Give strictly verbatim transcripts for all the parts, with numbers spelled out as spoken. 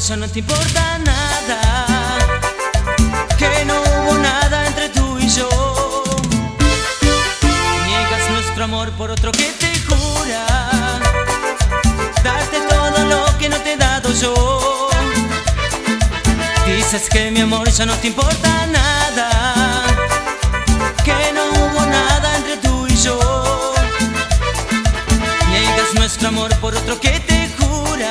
ya no te importa nada, que no hubo nada entre tú y yo. Niegas nuestro amor por otro que te jura darte todo lo que no te he dado yo. Dices que mi amor ya no te importa nada, que no hubo nada entre tú y yo. Niegas nuestro amor por otro que te jura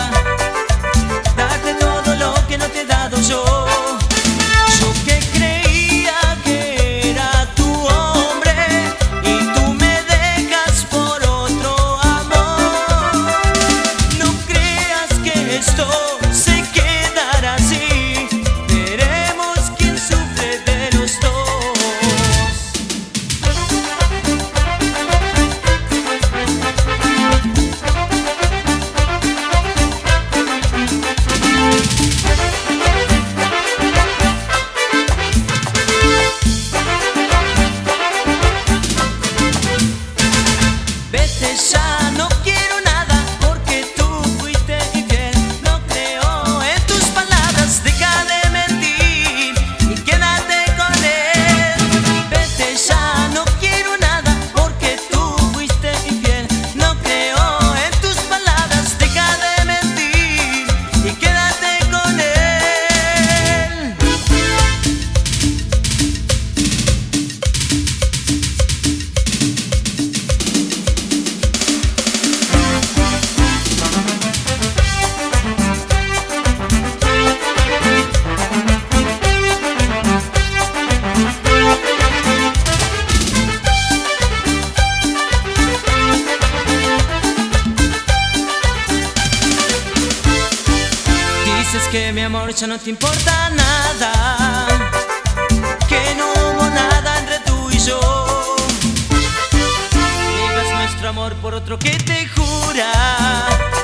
darte todo lo que no te he dado yo. Yo que creía que era tu hombre y tú me dejas por otro amor. No creas que esto se quedará así, veremos quién sufre de los dos. Vete ya, no quiero nada porque tú fuiste infiel. No creo en tus palabras, deja de mentir y quédate con él. Vete ya, no quiero nada porque tú fuiste infiel. No creo en tus palabras, deja de mentir y quédate con él. Dices que mi amor ya no te importa nada, que no hubo nada entre tú y yo. Niegas nuestro amor por otro que te jura